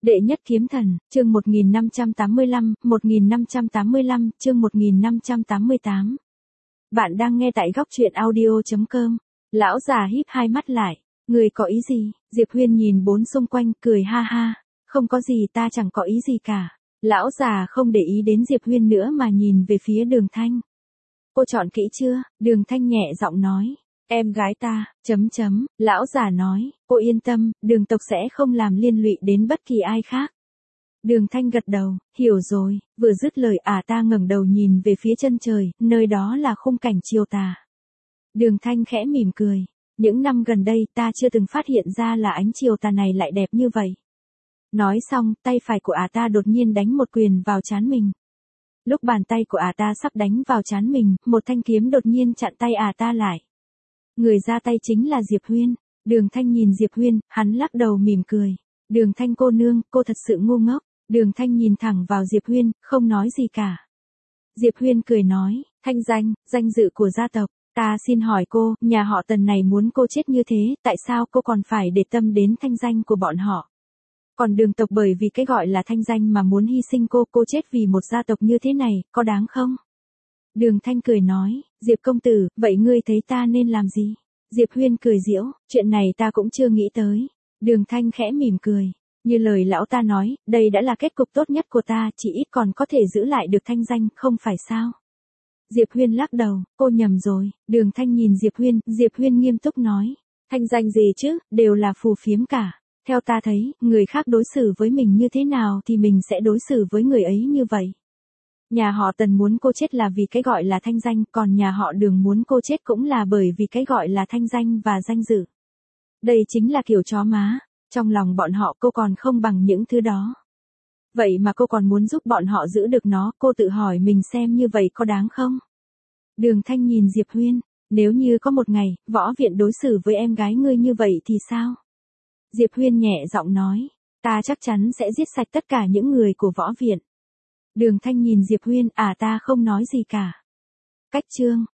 Đệ nhất kiếm thần, chương 1585, chương 1588. Bạn đang nghe tại góc truyện audio.com. Lão già híp hai mắt lại. Người có ý gì? Diệp Huyên nhìn bốn xung quanh, cười ha ha. Không có gì, ta chẳng có ý gì cả. Lão già không để ý đến Diệp Huyên nữa mà nhìn về phía Đường Thanh. Cô chọn kỹ chưa? Đường Thanh nhẹ giọng nói. Em gái ta, lão già nói, cô yên tâm, Đường tộc sẽ không làm liên lụy đến bất kỳ ai khác. Đường Thanh gật đầu, hiểu rồi, vừa dứt lời ta ngẩng đầu nhìn về phía chân trời, nơi đó là khung cảnh chiều tà. Đường Thanh khẽ mỉm cười, những năm gần đây ta chưa từng phát hiện ra là ánh chiều tà này lại đẹp như vậy. Nói xong, tay phải của ta đột nhiên đánh một quyền vào trán mình. Lúc bàn tay của ta sắp đánh vào trán mình, một thanh kiếm đột nhiên chặn tay ta lại. Người ra tay chính là Diệp Huyên. Đường Thanh nhìn Diệp Huyên, hắn lắc đầu mỉm cười. Đường Thanh cô nương, cô thật sự ngu ngốc. Đường Thanh nhìn thẳng vào Diệp Huyên, không nói gì cả. Diệp Huyên cười nói, thanh danh, danh dự của gia tộc. Ta xin hỏi cô, nhà họ Tần này muốn cô chết như thế, tại sao cô còn phải để tâm đến thanh danh của bọn họ? Còn Đường tộc bởi vì cái gọi là thanh danh mà muốn hy sinh cô chết vì một gia tộc như thế này, có đáng không? Đường Thanh cười nói, Diệp công tử, vậy ngươi thấy ta nên làm gì? Diệp Huyên cười giễu, chuyện này ta cũng chưa nghĩ tới. Đường Thanh khẽ mỉm cười, như lời lão ta nói, đây đã là kết cục tốt nhất của ta, chỉ ít còn có thể giữ lại được thanh danh, không phải sao? Diệp Huyên lắc đầu, cô nhầm rồi. Đường Thanh nhìn Diệp Huyên nghiêm túc nói, thanh danh gì chứ, đều là phù phiếm cả. Theo ta thấy, người khác đối xử với mình như thế nào thì mình sẽ đối xử với người ấy như vậy. Nhà họ Tần muốn cô chết là vì cái gọi là thanh danh, còn nhà họ Đường muốn cô chết cũng là bởi vì cái gọi là thanh danh và danh dự. Đây chính là kiểu chó má, trong lòng bọn họ cô còn không bằng những thứ đó. Vậy mà cô còn muốn giúp bọn họ giữ được nó, cô tự hỏi mình xem như vậy có đáng không? Đường Thanh nhìn Diệp Huyên, nếu như có một ngày, võ viện đối xử với em gái ngươi như vậy thì sao? Diệp Huyên nhẹ giọng nói, ta chắc chắn sẽ giết sạch tất cả những người của võ viện. Đường Thanh nhìn Diệp Huyên, ta không nói gì cả. Cách chương